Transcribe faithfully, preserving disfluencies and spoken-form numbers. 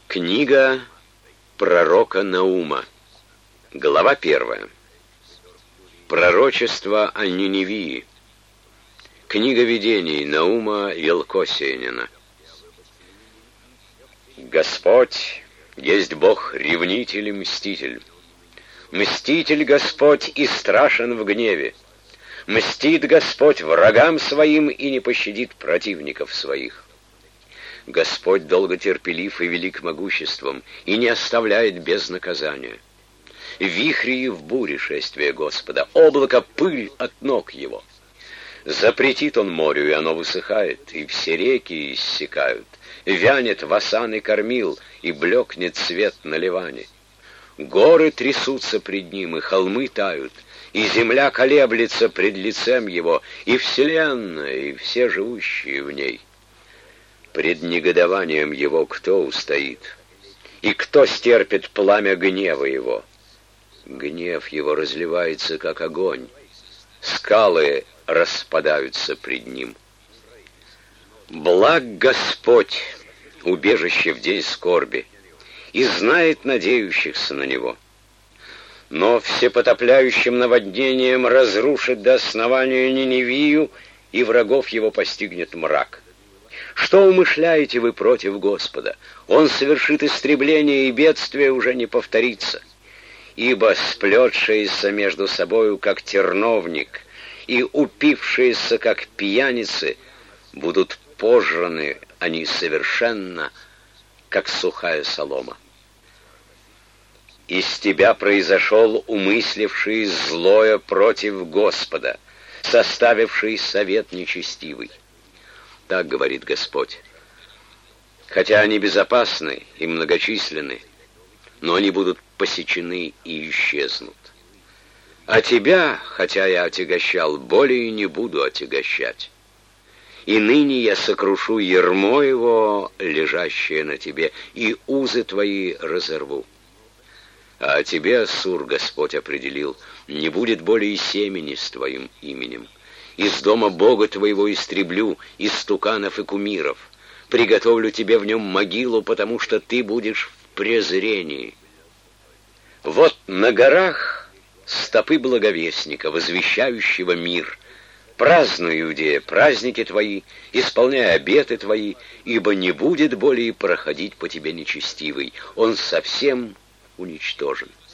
Книга пророка Наума. Глава первая. Пророчество о Ниневии. Книга видений Наума Елкосиянина. Господь есть Бог ревнитель и мститель. Мститель Господь и страшен в гневе. Мстит Господь врагам своим и не пощадит противников своих. Господь долготерпелив и велик могуществом, и не оставляет без наказания. Вихри и в буре шествие Господа, облако пыль от ног его. Запретит он морю, и оно высыхает, и все реки иссякают. Вянет васан и кормил, и блекнет свет на Ливане. Горы трясутся пред ним, и холмы тают, и земля колеблется пред лицем его, и вселенная, и все живущие в ней. Пред негодованием его кто устоит? И кто стерпит пламя гнева его? Гнев его разливается, как огонь. Скалы распадаются пред ним. Благ Господь, убежище в день скорби, и знает надеющихся на него. Но всепотопляющим наводнением разрушит до основания Ниневию, и врагов его постигнет мрак. Что умышляете вы против Господа? Он совершит истребление, и бедствие уже не повторится. Ибо сплетшиеся между собою, как терновник, и упившиеся, как пьяницы, будут пожраны они совершенно, как сухая солома. Из тебя произошел умысливший злое против Господа, составивший совет нечестивый. Так говорит Господь. Хотя они безопасны и многочисленны, но они будут посечены и исчезнут. А тебя, хотя я отягощал, более не буду отягощать. И ныне я сокрушу ярмо его, лежащее на тебе, и узы твои разорву. А тебе, Ассур, Господь определил, не будет более семени с твоим именем. Из дома Бога твоего истреблю истуканов и кумиров. Приготовлю тебе в нем могилу, потому что ты будешь в презрении. Вот на горах стопы благовестника, возвещающего мир. Празднуй, Иудея, праздники твои, исполняй обеты твои, ибо не будет более проходить по тебе нечестивый. Он совсем уничтожен.